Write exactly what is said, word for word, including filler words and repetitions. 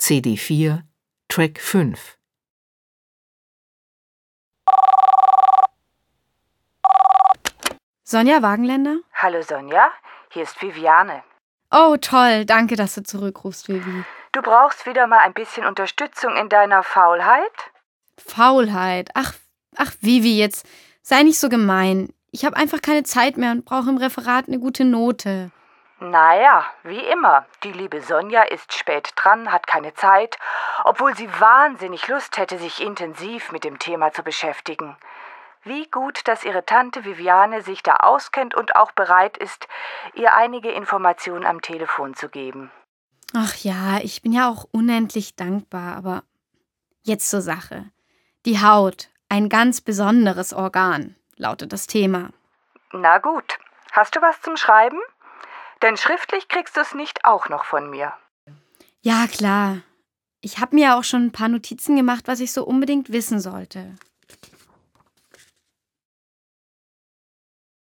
C D vier, Track fünf. Sonja Wagenländer? Hallo Sonja, hier ist Viviane. Oh, toll, danke, dass du zurückrufst, Vivi. Du brauchst wieder mal ein bisschen Unterstützung in deiner Faulheit? Faulheit? Ach, ach Vivi, jetzt sei nicht so gemein. Ich habe einfach keine Zeit mehr und brauche im Referat eine gute Note. Naja, wie immer. Die liebe Sonja ist spät dran, hat keine Zeit, obwohl sie wahnsinnig Lust hätte, sich intensiv mit dem Thema zu beschäftigen. Wie gut, dass ihre Tante Viviane sich da auskennt und auch bereit ist, ihr einige Informationen am Telefon zu geben. Ach ja, ich bin ja auch unendlich dankbar, aber jetzt zur Sache. Die Haut, ein ganz besonderes Organ, lautet das Thema. Na gut, hast du was zum Schreiben? Denn schriftlich kriegst du es nicht auch noch von mir. Ja, klar. Ich habe mir auch schon ein paar Notizen gemacht, was ich so unbedingt wissen sollte.